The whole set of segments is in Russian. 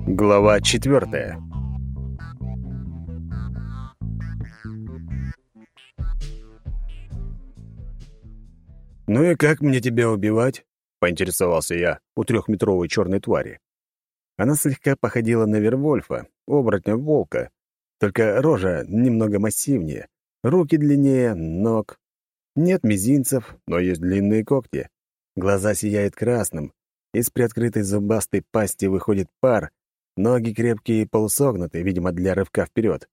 Глава 4. «Ну и как мне тебя убивать?» — поинтересовался я у трехметровой черной твари. Она слегка походила на Вервольфа, оборотня-волка, только рожа немного массивнее, руки длиннее, ног. Нет мизинцев, но есть длинные когти. Глаза сияют красным, из приоткрытой зубастой пасти выходит пар, ноги крепкие и полусогнуты, видимо, для рывка вперед.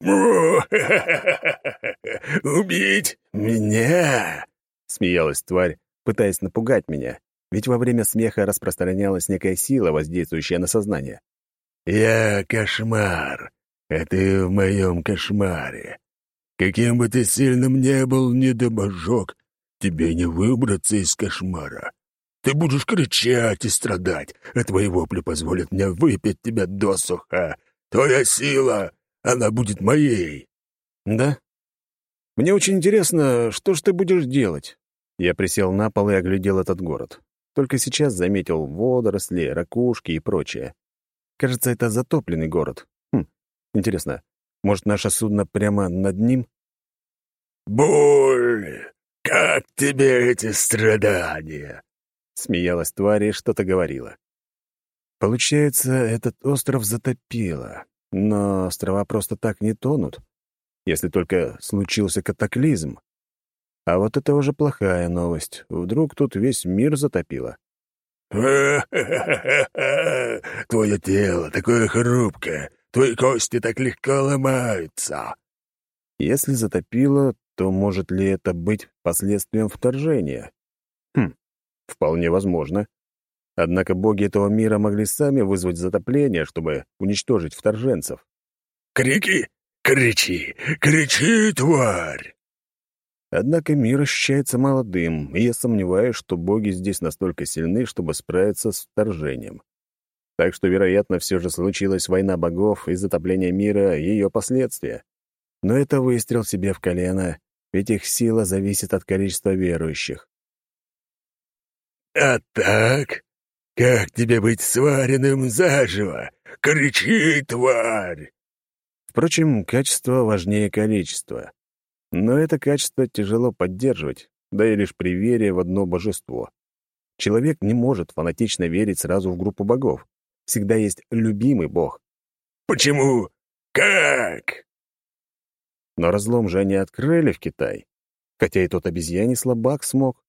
Убить меня?» — смеялась тварь, пытаясь напугать меня, ведь во время смеха распространялась некая сила, воздействующая на сознание. «Я кошмар, а ты в моем кошмаре. Каким бы ты сильным ни был, недобожок, тебе не выбраться из кошмара. Ты будешь кричать и страдать, а твои вопли позволят мне выпить тебя досуха. Твоя сила, она будет моей». «Да? Мне очень интересно, что ж ты будешь делать?» Я присел на пол и оглядел этот город. Только сейчас заметил водоросли, ракушки и прочее. Кажется, это затопленный город. Интересно, может, наше судно прямо над ним? «Боль! Как тебе эти страдания?» Смеялась тварь и что-то говорила. Получается, этот остров затопило. Но острова просто так не тонут, если только случился катаклизм. А вот это уже плохая новость. Вдруг тут весь мир затопило. Твое тело такое хрупкое, твои кости так легко ломаются. Если затопило, то может ли это быть последствием вторжения? Вполне возможно. Однако боги этого мира могли сами вызвать затопление, чтобы уничтожить вторженцев. Крики! Кричи! Кричи, тварь! Однако мир ощущается молодым, и я сомневаюсь, что боги здесь настолько сильны, чтобы справиться с вторжением. Так что, вероятно, все же случилась война богов и затопление мира и ее последствия. Но это выстрел себе в колено, ведь их сила зависит от количества верующих. А так? Как тебе быть сваренным заживо? Кричи, тварь! Впрочем, качество важнее количества. Но это качество тяжело поддерживать, да и лишь при вере в одно божество. Человек не может фанатично верить сразу в группу богов. Всегда есть любимый бог. Почему? Как? Но разлом же они открыли в Китай. Хотя и тот обезьяний слабак смог.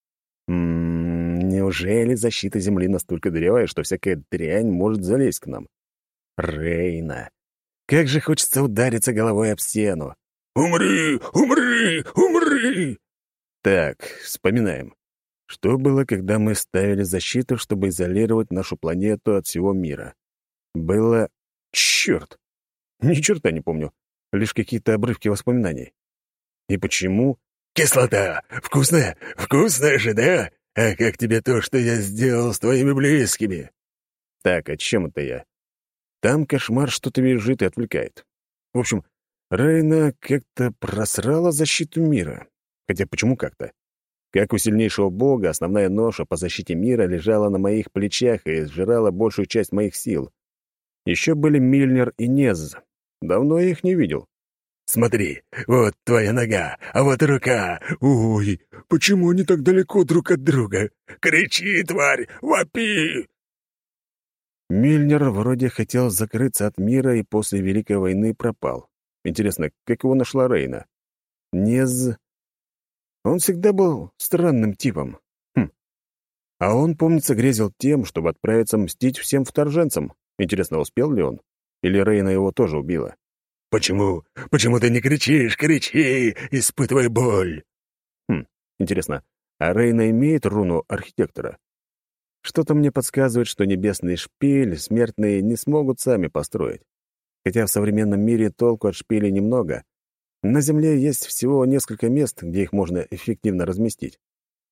Неужели защита Земли настолько дырявая, что всякая дрянь может залезть к нам? Рейна. Как же хочется удариться головой об стену. Умри! Умри! Умри! Так, вспоминаем. Что было, когда мы ставили защиту, чтобы изолировать нашу планету от всего мира? Было... Черт! Ни черта не помню. Лишь какие-то обрывки воспоминаний. И почему? Кислота! Вкусная? Вкусная же, да? А как тебе то, что я сделал с твоими близкими? Так, о чем это я? Там кошмар что-то визжит и отвлекает. В общем, Рейна как-то просрала защиту мира. Хотя почему как-то? Как у сильнейшего бога, основная ноша по защите мира лежала на моих плечах и сжирала большую часть моих сил. Еще были Мильнер и Нез. Давно я их не видел. Смотри, вот твоя нога, а вот рука. Ой, почему они так далеко друг от друга? Кричи, тварь, вопи! Мильнер вроде хотел закрыться от мира и после Великой войны пропал. Интересно, как его нашла Рейна? Нез... Он всегда был странным типом. А он, помнится, грезил тем, чтобы отправиться мстить всем вторженцам. Интересно, успел ли он? Или Рейна его тоже убила? Почему? Почему ты не кричишь? Кричи, испытывай боль. Интересно, а Рейна имеет руну архитектора? Что-то мне подсказывает, что небесный шпиль смертные не смогут сами построить. Хотя в современном мире толку от шпилей немного. На Земле есть всего несколько мест, где их можно эффективно разместить.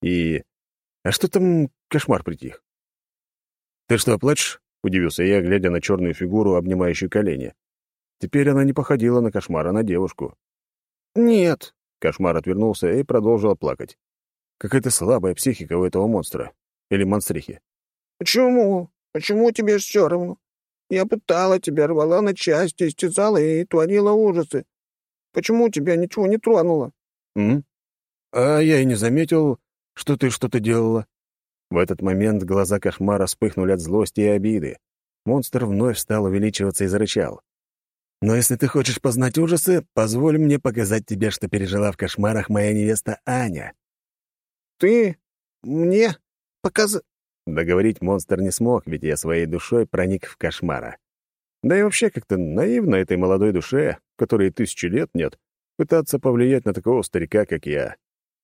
А что там кошмар притих? «Ты что, плачешь?» — удивился я, глядя на черную фигуру, обнимающую колени. Теперь она не походила на кошмара, а на девушку. «Нет!» — кошмар отвернулся и продолжил плакать. Какая-то слабая психика у этого монстра. Или монстрихи. Почему? Почему тебе все равно? Я пытала тебя, рвала на части, истязала и творила ужасы. Почему тебя ничего не тронуло?» «М? А я и не заметил, что ты что-то делала». В этот момент глаза кошмара вспыхнули от злости и обиды. Монстр вновь стал увеличиваться и зарычал. «Но если ты хочешь познать ужасы, позволь мне показать тебе, что пережила в кошмарах моя невеста Аня». «Ты мне Договорить монстр не смог, ведь я своей душой проник в кошмара. Да и вообще как-то наивно этой молодой душе, которой 1000 лет нет, пытаться повлиять на такого старика, как я.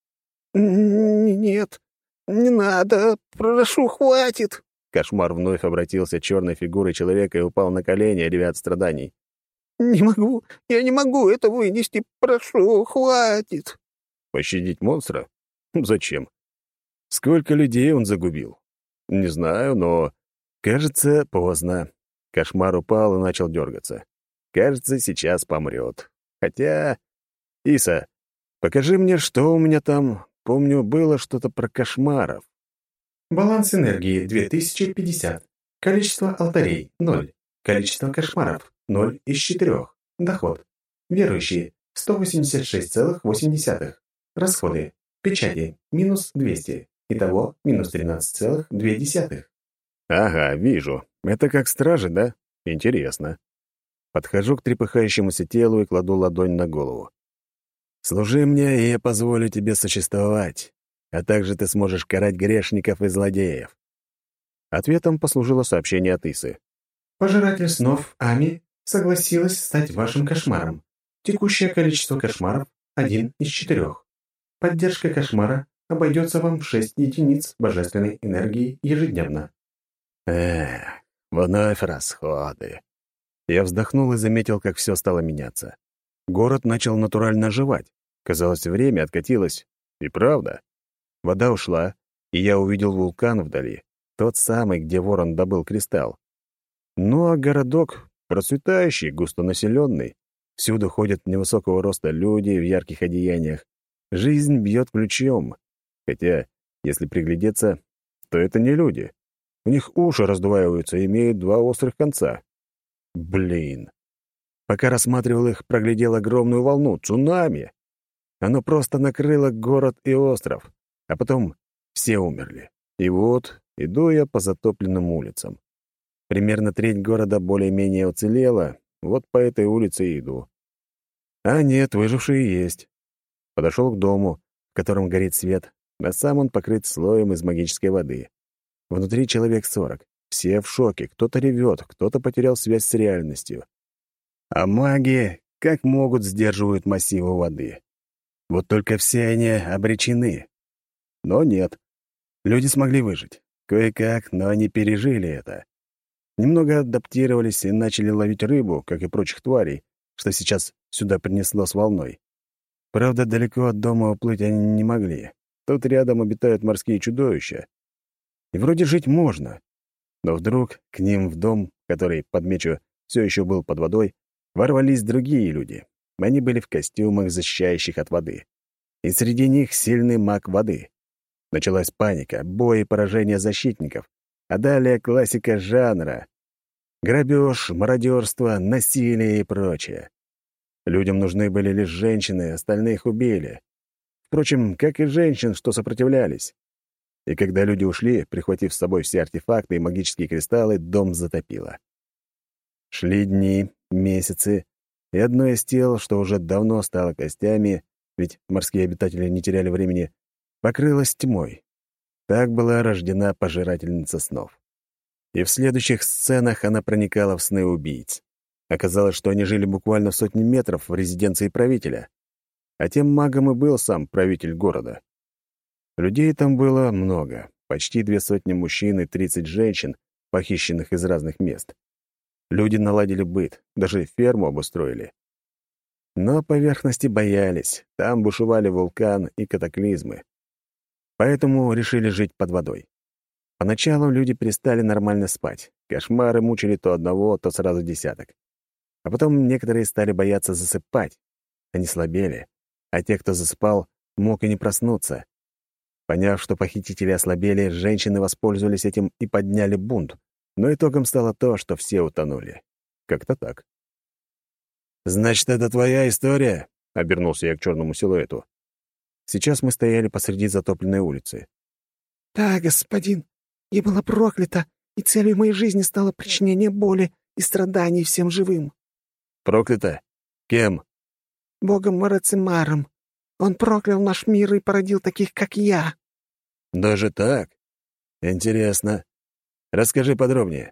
«Нет, не надо, прошу, хватит!» Кошмар вновь обратился черной фигурой человека и упал на колени, ревя от страданий. «Не могу, я не могу это вынести, прошу, хватит!» Пощадить монстра? Зачем? Сколько людей он загубил? Не знаю, но... Кажется, поздно. Кошмар упал и начал дергаться. Кажется, сейчас помрет. Хотя... Иса, покажи мне, что у меня там. Помню, было что-то про кошмаров. Баланс энергии 2050. Количество алтарей 0. Количество кошмаров 0 из 4. Доход. Верующие 186,8. Расходы. Печати минус 200. Итого минус 13,2. Ага, вижу. Это как стражи, да? Интересно. Подхожу к трепыхающемуся телу и кладу ладонь на голову. «Служи мне, и я позволю тебе существовать, а также ты сможешь карать грешников и злодеев». Ответом послужило сообщение от Исы. Пожиратель снов Ами согласилась стать вашим кошмаром. Текущее количество кошмаров 1 из 4. Поддержка кошмара обойдется вам в 6 единиц божественной энергии ежедневно. Эх, вновь расходы. Я вздохнул и заметил, как все стало меняться. Город начал натурально оживать. Казалось, время откатилось. И правда. Вода ушла, и я увидел вулкан вдали. Тот самый, где ворон добыл кристалл. Ну а городок процветающий, густонаселенный. Всюду ходят невысокого роста люди в ярких одеяниях. Жизнь бьет ключом. Хотя, если приглядеться, то это не люди. У них уши раздваиваются и имеют 2 острых конца. Блин. Пока рассматривал их, проглядел огромную волну, цунами. Оно просто накрыло город и остров, а потом все умерли. И вот иду я по затопленным улицам. Примерно треть города более-менее уцелела, вот по этой улице и иду. А нет, выжившие есть. Подошел к дому, в котором горит свет, а сам он покрыт слоем из магической воды. Внутри человек 40. Все в шоке, кто-то ревет, кто-то потерял связь с реальностью. А маги, как могут, сдерживают массивы воды. Вот только все они обречены. Но нет. Люди смогли выжить. Кое-как, но они пережили это. Немного адаптировались и начали ловить рыбу, как и прочих тварей, что сейчас сюда принесло с волной. Правда, далеко от дома уплыть они не могли. Тут рядом обитают морские чудовища. И вроде жить можно. Но вдруг к ним в дом, который, подмечу, все еще был под водой, ворвались другие люди. Они были в костюмах, защищающих от воды. И среди них сильный маг воды. Началась паника, бой и поражение защитников. А далее классика жанра. Грабеж, мародерство, насилие и прочее. Людям нужны были лишь женщины, остальных убили. Впрочем, как и женщин, что сопротивлялись. И когда люди ушли, прихватив с собой все артефакты и магические кристаллы, дом затопило. Шли дни, месяцы, и одно из тел, что уже давно стало костями, ведь морские обитатели не теряли времени, покрылось тьмой. Так была рождена пожирательница снов. И в следующих сценах она проникала в сны убийц. Оказалось, что они жили буквально в сотни метров в резиденции правителя. А тем магом и был сам правитель города. Людей там было много, почти 200 мужчин и 30 женщин, похищенных из разных мест. Люди наладили быт, даже ферму обустроили. Но поверхности боялись, там бушевали вулкан и катаклизмы. Поэтому решили жить под водой. Поначалу люди перестали нормально спать. Кошмары мучили то одного, то сразу десяток. А потом некоторые стали бояться засыпать. Они слабели, а те, кто засыпал, мог и не проснуться. Поняв, что похитители ослабели, женщины воспользовались этим и подняли бунт. но итогом стало то, что все утонули. Как-то так. «Значит, это твоя история?» — обернулся я к черному силуэту. Сейчас мы стояли посреди затопленной улицы. «Да, господин, я была проклята, и целью моей жизни стало причинение боли и страданий всем живым». «Проклята? Кем?» «Богом Марацимаром. Он проклял наш мир и породил таких, как я». «Даже так? Интересно. Расскажи подробнее».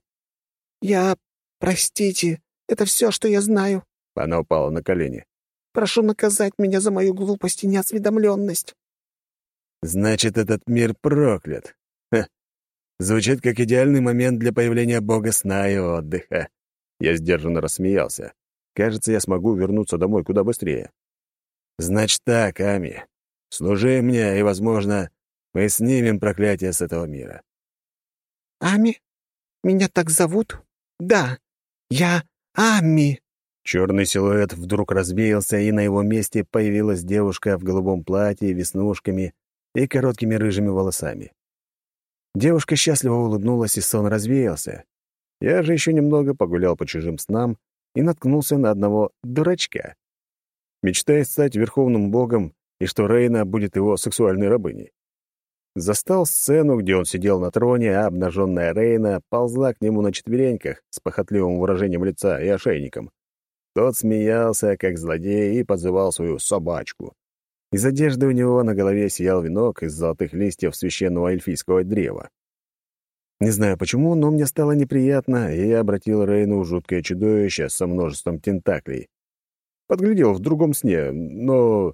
Простите, это все, что я знаю. Она упала на колени. Прошу наказать меня за мою глупость и неосведомленность». «Значит, этот мир проклят. Ха. Звучит как идеальный момент для появления бога сна и отдыха». Я сдержанно рассмеялся. Кажется, я смогу вернуться домой куда быстрее. «Значит так, Ами. Служи мне, и, возможно, мы снимем проклятие с этого мира». «Ами? Меня так зовут? Да, я Ами». Черный силуэт вдруг развеялся, и на его месте появилась девушка в голубом платье, веснушками и короткими рыжими волосами. Девушка счастливо улыбнулась, и сон развеялся. Я же еще немного погулял по чужим снам и наткнулся на одного дурачка. Мечтает стать верховным богом, и что Рейна будет его сексуальной рабыней. Застал сцену, где он сидел на троне, а обнаженная Рейна ползла к нему на четвереньках с похотливым выражением лица и ошейником. Тот смеялся, как злодей, и подзывал свою собачку. Из одежды у него на голове сиял венок из золотых листьев священного эльфийского древа. Не знаю почему, но мне стало неприятно, и я обратил Рейну в жуткое чудовище со множеством тентаклей. Подглядел в другом сне, но...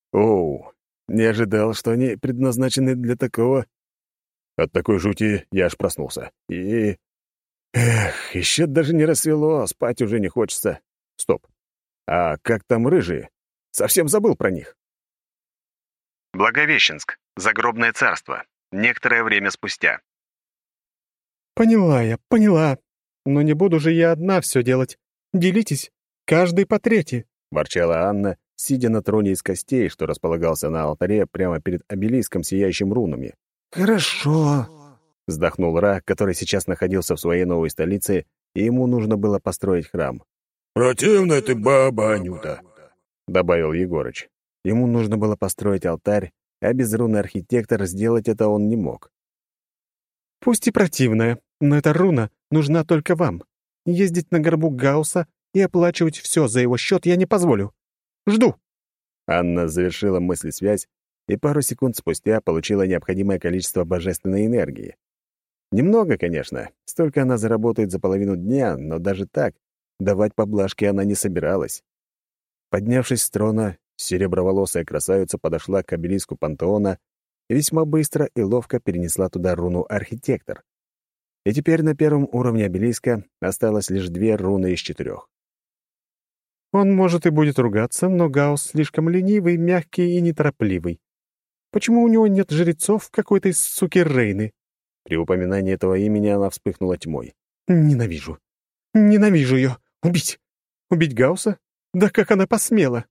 не ожидал, что они предназначены для такого. От такой жути я аж проснулся. И... еще даже не рассвело, спать уже не хочется. Стоп. А как там рыжие? Совсем забыл про них. Благовещенск. Загробное царство. Некоторое время спустя. «Поняла я, поняла. Но не буду же я одна все делать. Делитесь, каждый по трети», — ворчала Анна, сидя на троне из костей, что располагался на алтаре прямо перед обелиском, сияющим рунами. «Хорошо», — вздохнул Ра, который сейчас находился в своей новой столице, и ему нужно было построить храм. «Противная ты баба, Анюта», — добавил Егорыч. Ему нужно было построить алтарь, а без руны архитектор сделать это он не мог. «Пусть и противная, но эта руна нужна только вам. Ездить на горбу Гаусса и оплачивать все за его счет я не позволю. Жду». Анна завершила мыслесвязь и пару секунд спустя получила необходимое количество божественной энергии. Немного, конечно, столько она заработает за половину дня, но даже так давать поблажки она не собиралась. Поднявшись с трона, сереброволосая красавица подошла к обелиску пантеона и весьма быстро и ловко перенесла туда руну «Архитектор». И теперь на первом уровне обелиска осталось лишь 2 руны из 4. «Он, может, и будет ругаться, но Гаусс слишком ленивый, мягкий и неторопливый. Почему у него нет жрецов какой-то суки Рейны?» При упоминании этого имени она вспыхнула тьмой. «Ненавижу. Ненавижу ее. Убить. Убить Гаусса? Да как она посмела?»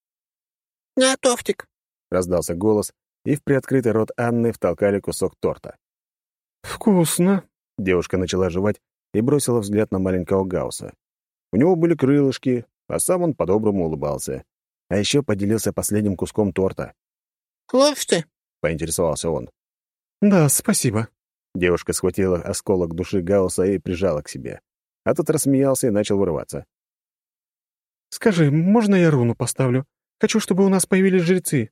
«Готовтик», — раздался голос, и в приоткрытый рот Анны втолкали кусок торта. «Вкусно», — девушка начала жевать и бросила взгляд на маленького Гаусса. У него были крылышки, а сам он по-доброму улыбался. А еще поделился последним куском торта. «Ловишь — поинтересовался он. «Да, спасибо». Девушка схватила осколок души Гаусса и прижала к себе. А тот рассмеялся и начал вырываться. «Скажи, можно я руну поставлю? Хочу, чтобы у нас появились жрецы».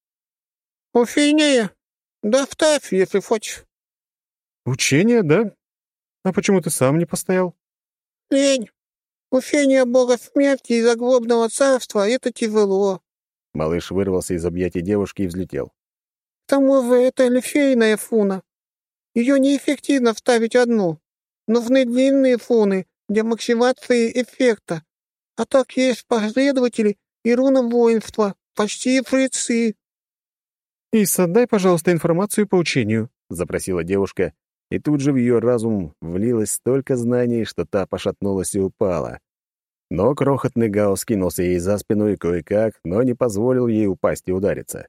«Уфигнее. Да вставь, если хочешь». «Учение, да? А почему ты сам не постоял?» «Лень. Учение бога смерти и заглобного царства — это тяжело». Малыш вырвался из объятий девушки и взлетел. «К тому же это эльфийная фуна. Ее неэффективно вставить одну. Нужны длинные фуны для максимизации эффекта. А так есть последователи и руна воинства, почти жрецы». «Иса, дай, пожалуйста, информацию по учению», — запросила девушка, и тут же в ее разум влилось столько знаний, что та пошатнулась и упала. Но крохотный Гаус кинулся ей за спину и кое-как, но не позволил ей упасть и удариться.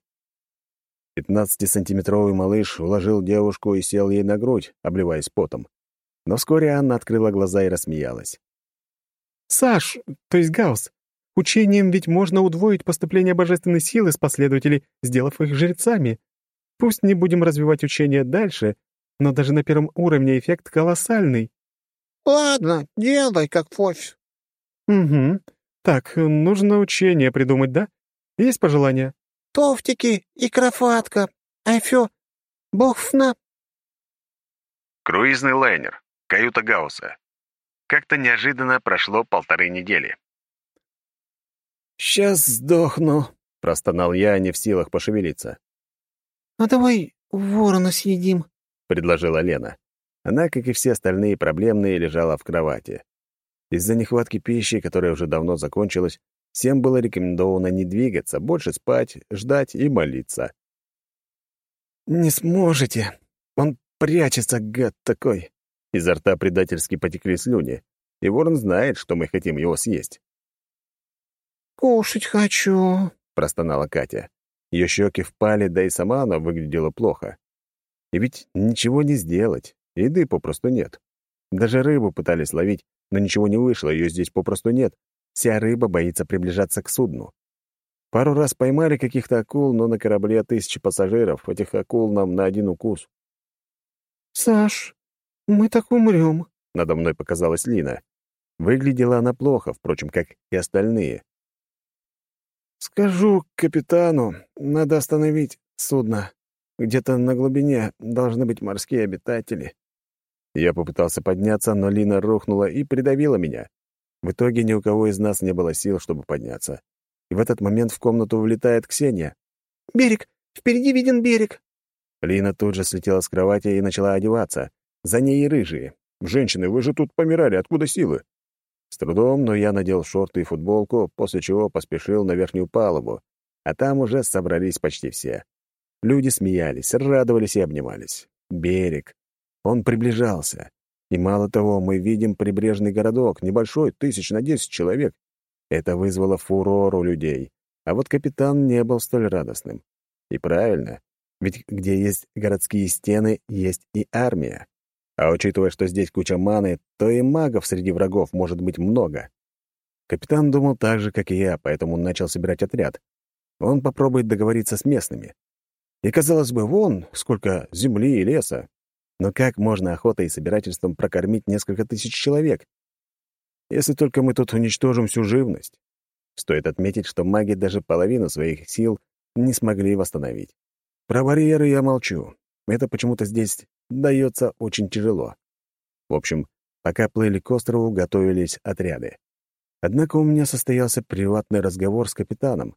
15-сантиметровый малыш уложил девушку и сел ей на грудь, обливаясь потом. Но вскоре Анна открыла глаза и рассмеялась. «Саш, то есть Гаусс, учением ведь можно удвоить поступление божественной силы с последователей, сделав их жрецами. Пусть не будем развивать учение дальше, но даже на первом уровне эффект колоссальный». Ладно, делай, как Фофь. «Угу. Так, нужно учение придумать, да? Есть пожелания?» Тофтики и крофатка. Айфё, бохфна. Круизный лайнер. Каюта Гаусса. Как-то неожиданно прошло 1,5 недели. «Сейчас сдохну», — простонал я, не в силах пошевелиться. А давай ворона съедим, — предложила Лена. Она, как и все остальные проблемные, лежала в кровати. Из-за нехватки пищи, которая уже давно закончилась, всем было рекомендовано не двигаться, больше спать, ждать и молиться. «Не сможете. Он прячется, гад такой». Изо рта предательски потекли слюни, и ворон знает, что мы хотим его съесть. кушать хочу. Простонала Катя. Ее щеки впали, да и сама она выглядела плохо. И ведь ничего не сделать, еды попросту нет. Даже рыбу пытались ловить, но ничего не вышло, ее здесь попросту нет. Вся рыба боится приближаться к судну. Пару раз поймали каких-то акул, но на корабле 1000 пассажиров, этих акул нам на один укус. Саш, мы так умрем. Надо мной показалась Лина. Выглядела она плохо, впрочем, как и остальные. «Скажу капитану, надо остановить судно. Где-то на глубине должны быть морские обитатели». Я попытался подняться, но Лина рухнула и придавила меня. В итоге ни у кого из нас не было сил, чтобы подняться. И в этот момент в комнату влетает Ксения. Берег! Впереди виден берег!» Лина тут же слетела с кровати и начала одеваться. За ней и рыжие. «Женщины, вы же тут помирали, откуда силы?» С трудом, но я надел шорты и футболку, после чего поспешил на верхнюю палубу, а там уже собрались почти все. Люди смеялись, радовались и обнимались. Берег. Он приближался. И мало того, мы видим прибрежный городок, небольшой, 1000 на 10 человек. Это вызвало фурор у людей. А вот капитан не был столь радостным. И правильно, ведь где есть городские стены, есть и армия. А учитывая, что здесь куча маны, то и магов среди врагов может быть много. Капитан думал так же, как и я, поэтому начал собирать отряд. Он попробует договориться с местными. И, казалось бы, вон сколько земли и леса. Но как можно охотой и собирательством прокормить несколько тысяч человек? Если только мы тут уничтожим всю живность. Стоит отметить, что маги даже половину своих сил не смогли восстановить. Про барьеры я молчу. Это почему-то здесь дается очень тяжело. В общем, пока плыли к острову, готовились отряды. Однако у меня состоялся приватный разговор с капитаном.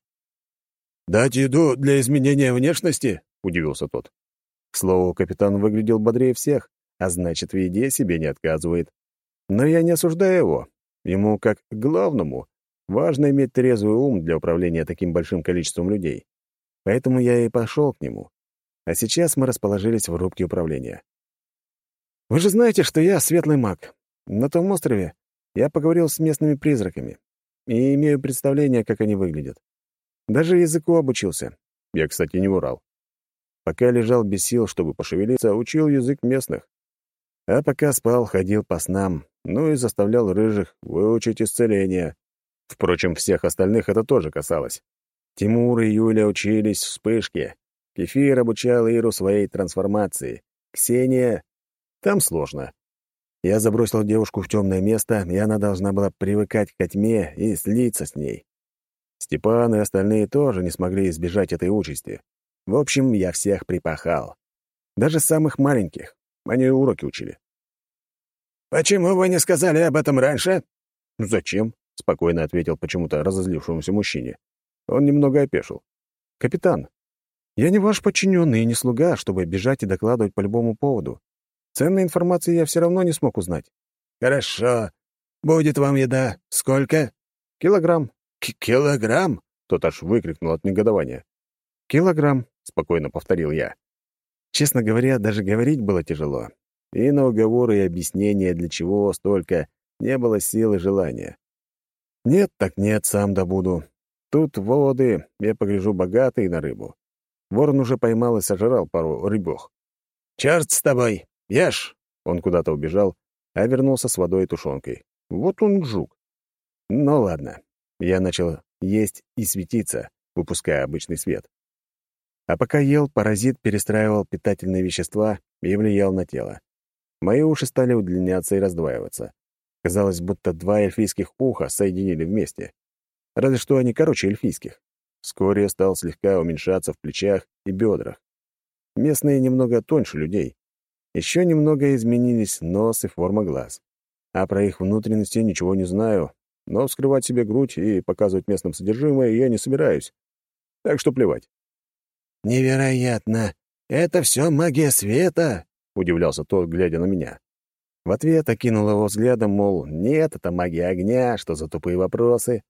«Дать еду для изменения внешности?» — удивился тот. К слову, капитан выглядел бодрее всех, а значит, в еде себе не отказывает. Но я не осуждаю его. Ему, как главному, важно иметь трезвый ум для управления таким большим количеством людей. Поэтому я и пошел к нему. А сейчас мы расположились в рубке управления. Вы же знаете, что я светлый маг. На том острове я поговорил с местными призраками и имею представление, как они выглядят. Даже языку обучился. Я, кстати, не врал. Пока лежал без сил, чтобы пошевелиться, учил язык местных. А пока спал, ходил по снам, ну и заставлял рыжих выучить исцеление. Впрочем, всех остальных это тоже касалось. Тимур и Юля учились вспышке. Кефир обучал Иру своей трансформации. Ксения... Там сложно. Я забросил девушку в темное место, и она должна была привыкать к тьме и слиться с ней. Степан и остальные тоже не смогли избежать этой участи. В общем, я всех припахал. Даже самых маленьких. Они уроки учили. «Почему вы не сказали об этом раньше?» «Зачем?» — спокойно ответил почему-то разозлившемуся мужчине. Он немного опешил. «Капитан, я не ваш подчиненный и не слуга, чтобы бежать и докладывать по любому поводу. Ценной информации я все равно не смог узнать». «Хорошо. Будет вам еда. Сколько?» «Килограмм». «Килограмм?» — тот аж выкрикнул от негодования. «Килограмм», — спокойно повторил я. Честно говоря, даже говорить было тяжело. И на уговоры и объяснения, для чего столько, не было сил и желания. Нет так нет, сам добуду. Тут воды, я погляжу, богатые на рыбу. Ворон уже поймал и сожрал пару рыбох. «Черт с тобой! Ешь!» Он куда-то убежал, а вернулся с водой и тушенкой. Вот он жук. Ну ладно. Я начал есть и светиться, выпуская обычный свет. А пока ел, паразит перестраивал питательные вещества и влиял на тело. Мои уши стали удлиняться и раздваиваться. Казалось, будто два эльфийских уха соединили вместе. Разве что они короче эльфийских. Вскоре я стал слегка уменьшаться в плечах и бедрах. Местные немного тоньше людей. Еще немного изменились нос и форма глаз. А про их внутренности ничего не знаю, но вскрывать себе грудь и показывать местным содержимое я не собираюсь. Так что плевать. «Невероятно! Это все магия света!» — удивлялся тот, глядя на меня. В ответ окинул его взглядом, мол, нет, это магия огня, что за тупые вопросы.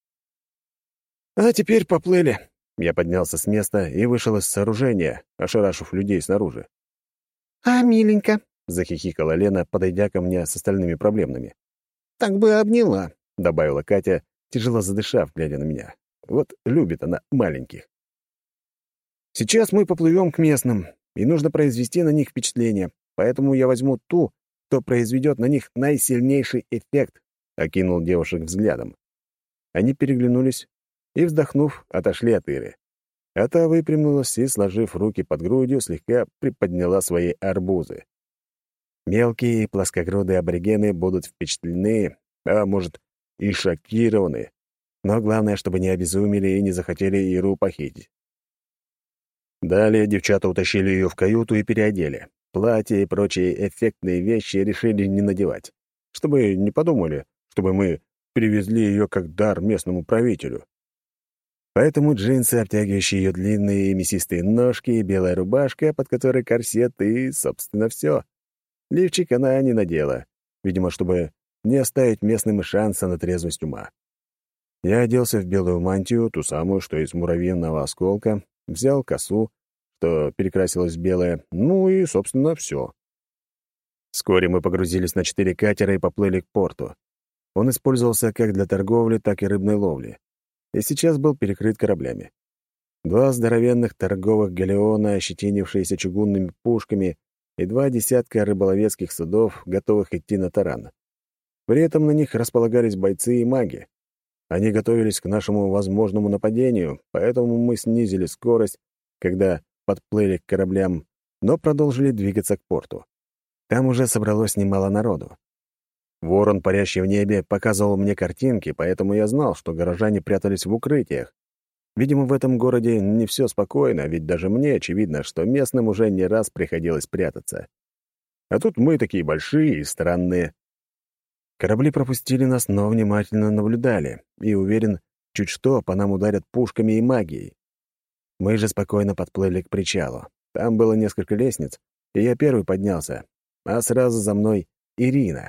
А теперь поплыли. Я поднялся с места и вышел из сооружения, ошарашив людей снаружи. «А, миленько», — захихикала Лена, подойдя ко мне с остальными проблемными. «так бы обняла», — добавила Катя, тяжело задышав, глядя на меня. Вот любит она маленьких. «Сейчас мы поплывем к местным, и нужно произвести на них впечатление, поэтому я возьму ту, кто произведет на них наисильнейший эффект», — окинул девушек взглядом. Они переглянулись и, вздохнув, отошли от Иры. А та выпрямилась и, сложив руки под грудью, слегка приподняла свои арбузы. Мелкие плоскогрудые аборигены будут впечатлены, а может, и шокированы. Но главное, чтобы не обезумели и не захотели Иру похитить. Далее девчата утащили ее в каюту и переодели. Платья и прочие эффектные вещи решили не надевать, чтобы не подумали, чтобы мы привезли ее как дар местному правителю. Поэтому джинсы, обтягивающие ее длинные и мясистые ножки, и белая рубашка, под которой корсет, и, собственно, все. Лифчик она не надела, видимо, чтобы не оставить местным и шанса на трезвость ума. Я оделся в белую мантию, ту самую, что из муравьиного осколка, взял косу, что перекрасилась в белое, ну и, собственно, все. Вскоре мы погрузились на 4 катера и поплыли к порту. Он использовался как для торговли, так и рыбной ловли. И сейчас был перекрыт кораблями. 2 здоровенных торговых галеона, ощетинившиеся чугунными пушками, и 2 десятка рыболовецких судов, готовых идти на таран. При этом на них располагались бойцы и маги. Они готовились к нашему возможному нападению, поэтому мы снизили скорость, когда подплыли к кораблям, но продолжили двигаться к порту. Там уже собралось немало народу. Ворон, парящий в небе, показывал мне картинки, поэтому я знал, что горожане прятались в укрытиях. Видимо, в этом городе не все спокойно, ведь даже мне очевидно, что местным уже не раз приходилось прятаться. А тут мы такие большие и странные. Корабли пропустили нас, но внимательно наблюдали, и, уверен, чуть что, по нам ударят пушками и магией. Мы же спокойно подплыли к причалу. Там было несколько лестниц, и я первый поднялся, а сразу за мной Ирина.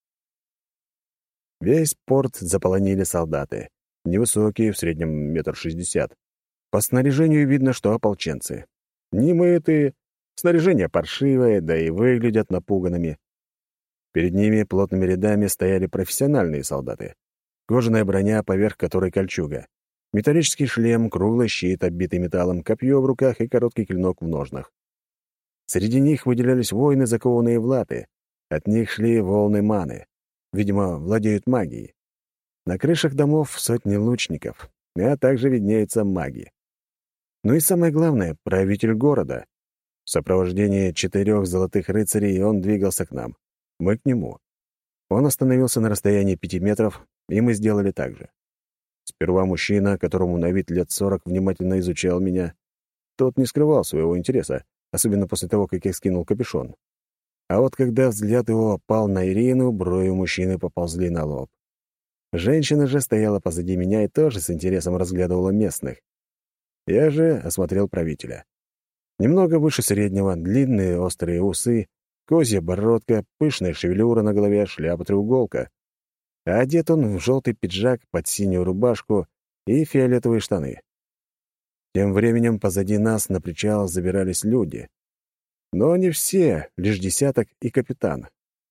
Весь порт заполонили солдаты. Невысокие, в среднем 1,60 м. По снаряжению видно, что ополченцы. Немытые, снаряжение паршивое, да и выглядят напуганными. Перед ними плотными рядами стояли профессиональные солдаты. Кожаная броня, поверх которой кольчуга. Металлический шлем, круглый щит, оббитый металлом, копье в руках и короткий клинок в ножнах. Среди них выделялись воины, закованные в латы. От них шли волны маны. Видимо, владеют магией. На крышах домов сотни лучников, а также виднеются маги. Ну и самое главное — правитель города. В сопровождении 4 золотых рыцарей он двигался к нам. Мы к нему. Он остановился на расстоянии 5 метров, и мы сделали так же. Сперва мужчина, которому на вид лет 40, внимательно изучал меня. Тот не скрывал своего интереса, особенно после того, как я скинул капюшон. А вот когда взгляд его опал на Ирину, брови мужчины поползли на лоб. Женщина же стояла позади меня и тоже с интересом разглядывала местных. Я же осмотрел правителя. Немного выше среднего, длинные острые усы, козья бородка, пышная шевелюра на голове, шляпа-треуголка. А одет он в желтый пиджак под синюю рубашку и фиолетовые штаны. Тем временем позади нас на причал забирались люди. Но не все, лишь десяток и капитан.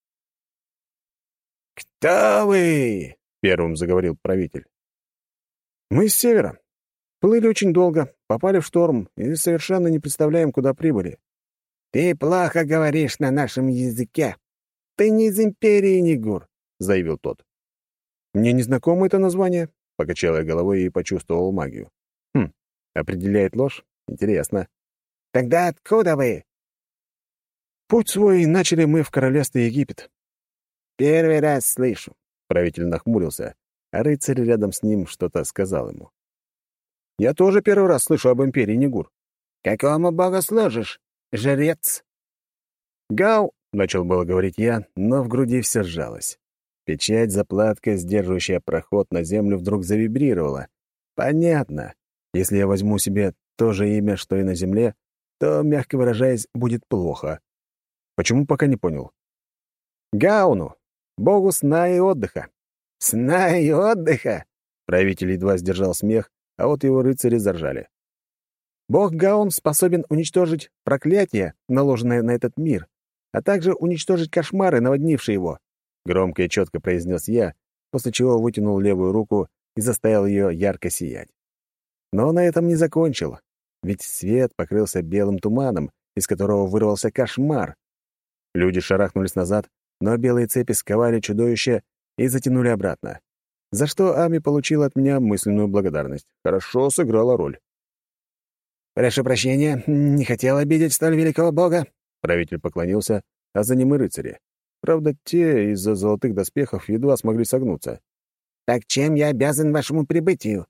«Кто вы?» — первым заговорил правитель. «Мы с севера. Плыли очень долго, попали в шторм и совершенно не представляем, куда прибыли». «Ты плохо говоришь на нашем языке». «Ты не из Империи, Нигур», — заявил тот. «Мне не знакомо это название», — покачал я головой и почувствовал магию. Определяет ложь? Интересно. «Тогда откуда вы?» «Путь свой начали мы в королевстве Египет». «Первый раз слышу», — правитель нахмурился, а рыцарь рядом с ним что-то сказал ему. «Я тоже первый раз слышу об империи Нигур». «Какому богу служишь, жрец?» «Гау», — начал было говорить я, но в груди все сжалось. Печать-заплатка, сдерживающая проход на землю, вдруг завибрировала. «Понятно. Если я возьму себе то же имя, что и на земле, то, мягко выражаясь, будет плохо. Почему, пока не понял. Гауну, богу сна и отдыха». «Сна и отдыха?» Правитель едва сдержал смех, а вот его рыцари заржали. «Бог Гаун способен уничтожить проклятие, наложенное на этот мир, а также уничтожить кошмары, наводнившие его», — громко и четко произнес я, после чего вытянул левую руку и заставил ее ярко сиять. Но на этом не закончил, ведь свет покрылся белым туманом, из которого вырвался кошмар. Люди шарахнулись назад, но белые цепи сковали чудовище и затянули обратно, за что Ами получила от меня мысленную благодарность. Хорошо сыграла роль. «Прошу прощения, не хотел обидеть столь великого бога», — правитель поклонился, а за ним и рыцари. Правда, те из-за золотых доспехов едва смогли согнуться. «Так чем я обязан вашему прибытию?»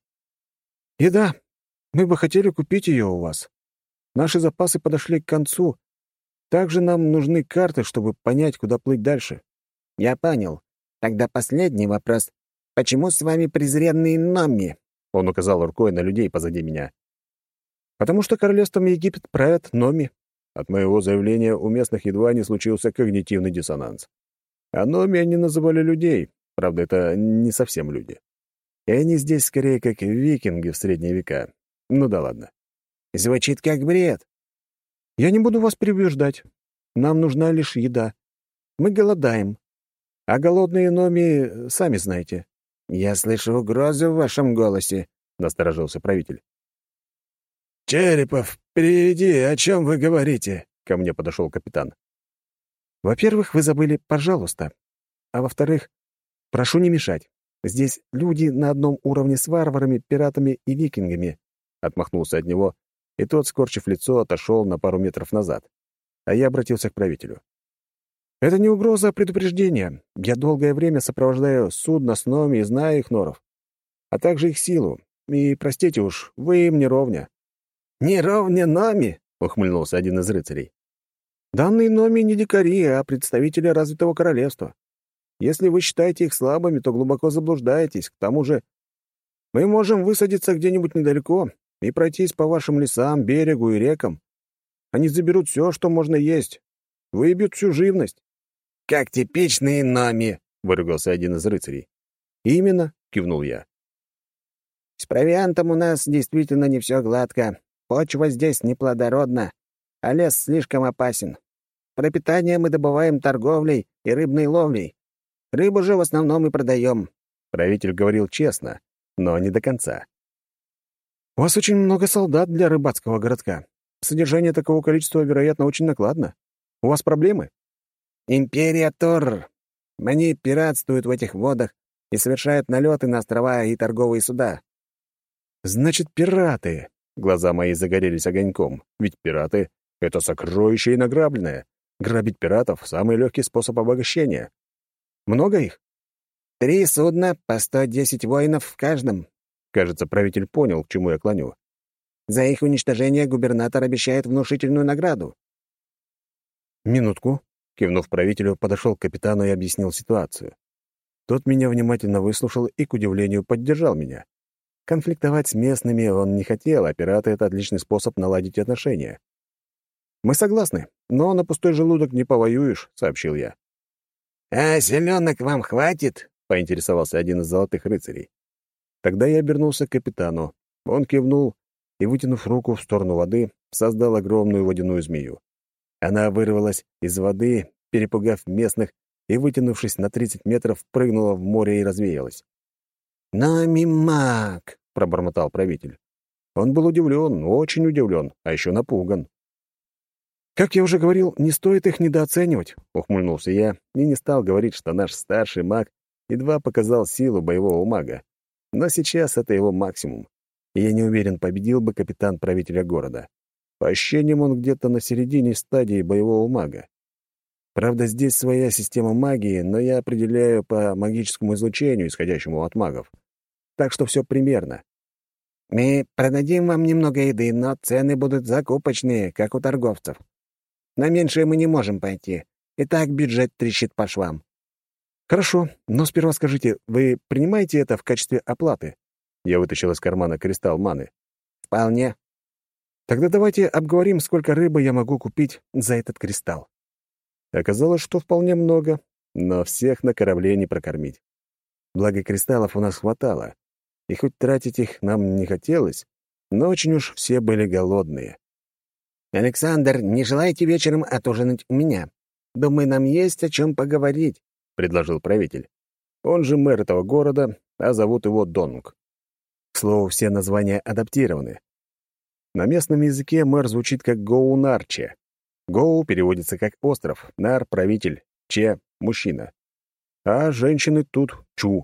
«И да, мы бы хотели купить ее у вас. Наши запасы подошли к концу. Также нам нужны карты, чтобы понять, куда плыть дальше». «Я понял. Тогда последний вопрос. Почему с вами презренные номи?» Он указал рукой на людей позади меня. «Потому что королевством Египет правят номи». От моего заявления у местных едва не случился когнитивный диссонанс. А номи они называли людей. Правда, это не совсем люди. И они здесь скорее как викинги в средние века. Ну да ладно. Звучит как бред. Я не буду вас переубеждать. Нам нужна лишь еда. Мы голодаем. А голодные номи, сами знаете. Я слышу угрозу в вашем голосе, насторожился правитель. «Черепов, переведи, о чем вы говорите?» Ко мне подошел капитан. «Во-первых, вы забыли «пожалуйста». А во-вторых, прошу не мешать. Здесь люди на одном уровне с варварами, пиратами и викингами», — отмахнулся от него, и тот, скорчив лицо, отошел на пару метров назад. А я обратился к правителю. «Это не угроза, а предупреждение. Я долгое время сопровождаю судно с номи и знаю их норов, а также их силу. И, простите уж, вы им не ровня». «Не ровня номи?» — ухмыльнулся один из рыцарей. «Данные номи не дикари, а представители развитого королевства. Если вы считаете их слабыми, то глубоко заблуждаетесь. К тому же мы можем высадиться где-нибудь недалеко и пройтись по вашим лесам, берегу и рекам. Они заберут все, что можно есть, выбьют всю живность». «Как типичные номи!» — выругался один из рыцарей. «Именно», — кивнул я. «С провиантом у нас действительно не все гладко. Почва здесь неплодородна, а лес слишком опасен. Пропитание мы добываем торговлей и рыбной ловлей. Рыбу же в основном и продаем». Правитель говорил честно, но не до конца. «У вас очень много солдат для рыбацкого городка. Содержание такого количества, вероятно, очень накладно. У вас проблемы?» «Империя Торр. Они пиратствуют в этих водах и совершают налеты на острова и торговые суда». «Значит, пираты». Глаза мои загорелись огоньком, ведь пираты — это сокровище и награбленное. Грабить пиратов — самый легкий способ обогащения. Много их? 3 судна, по 110 воинов в каждом. Кажется, правитель понял, к чему я клоню. За их уничтожение губернатор обещает внушительную награду. «Минутку», — кивнув правителю, подошел к капитану и объяснил ситуацию. Тот меня внимательно выслушал и, к удивлению, поддержал меня. Конфликтовать с местными он не хотел, а пираты — это отличный способ наладить отношения. «Мы согласны, но на пустой желудок не повоюешь», — сообщил я. «А селенок вам хватит?» — поинтересовался один из золотых рыцарей. Тогда я обернулся к капитану. Он кивнул и, вытянув руку в сторону воды, создал огромную водяную змею. Она вырвалась из воды, перепугав местных, и, вытянувшись на 30 метров, прыгнула в море и развеялась. «Номи-маг!» — пробормотал правитель. Он был удивлен, очень удивлен, а еще напуган. «Как я уже говорил, не стоит их недооценивать», — ухмыльнулся я и не стал говорить, что наш старший маг едва показал силу боевого мага. Но сейчас это его максимум, и я не уверен, победил бы капитан правителя города. По ощущениям, он где-то на середине стадии боевого мага. Правда, здесь своя система магии, но я определяю по магическому излучению, исходящему от магов. Так что все примерно. «Мы продадим вам немного еды, но цены будут закупочные, как у торговцев. На меньшее мы не можем пойти. И так бюджет трещит по швам». «Хорошо, но сперва скажите, вы принимаете это в качестве оплаты?» Я вытащил из кармана кристалл маны. «Вполне». «Тогда давайте обговорим, сколько рыбы я могу купить за этот кристалл». Оказалось, что вполне много, но всех на корабле не прокормить. Благо кристаллов у нас хватало, и хоть тратить их нам не хотелось, но очень уж все были голодные. «Александр, не желаете вечером отужинать у меня? Думаю, нам есть о чем поговорить», — предложил правитель. Он же мэр этого города, а зовут его Донг. К слову, все названия адаптированы. На местном языке мэр звучит как Гоу-Нарче. Гоу переводится как «остров», Нар — правитель, Че — мужчина. А женщины тут Чу.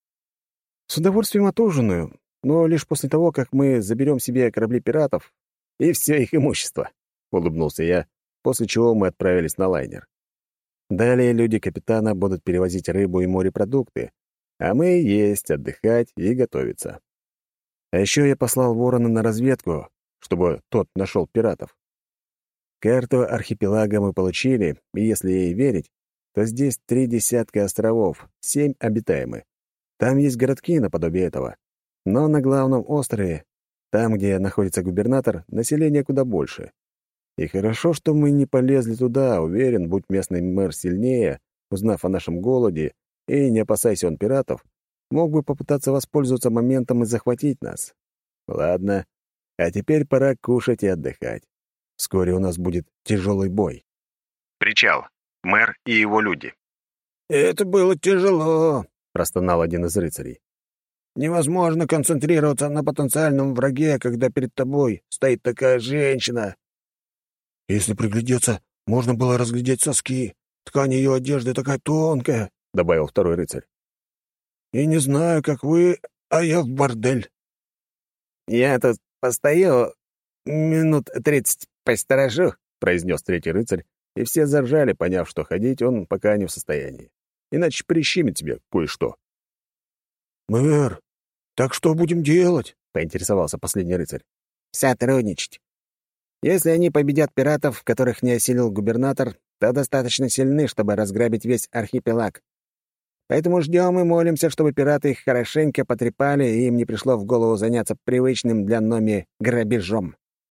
С удовольствием отужинаю, но лишь после того, как мы заберем себе корабли пиратов и все их имущество, — улыбнулся я, после чего мы отправились на лайнер. Далее люди капитана будут перевозить рыбу и морепродукты, а мы есть, отдыхать и готовиться. А еще я послал Ворона на разведку, чтобы тот нашел пиратов. Карту архипелага мы получили, и если ей верить, то здесь 3 десятка островов, 7 обитаемы. Там есть городки наподобие этого. Но на главном острове, там, где находится губернатор, население куда больше. И хорошо, что мы не полезли туда, уверен, будь местный мэр сильнее, узнав о нашем голоде, и не опасайся он пиратов, мог бы попытаться воспользоваться моментом и захватить нас. Ладно, а теперь пора кушать и отдыхать. Вскоре у нас будет тяжелый бой. Причал. Мэр и его люди. «Это было тяжело», — простонал один из рыцарей. «Невозможно концентрироваться на потенциальном враге, когда перед тобой стоит такая женщина». «Если приглядеться, можно было разглядеть соски. Ткань ее одежды такая тонкая», — добавил второй рыцарь. «И не знаю, как вы, а я в бордель». «Я тут постою минут 30 посторожу», — произнес третий рыцарь, и все заржали, поняв, что ходить он пока не в состоянии. Иначе прищемит тебе кое-что. «Мэр, так что будем делать?» — поинтересовался последний рыцарь. «Сотрудничать. Если они победят пиратов, которых не осилил губернатор, то достаточно сильны, чтобы разграбить весь архипелаг. Поэтому ждем и молимся, чтобы пираты их хорошенько потрепали, и им не пришло в голову заняться привычным для Номи грабежом».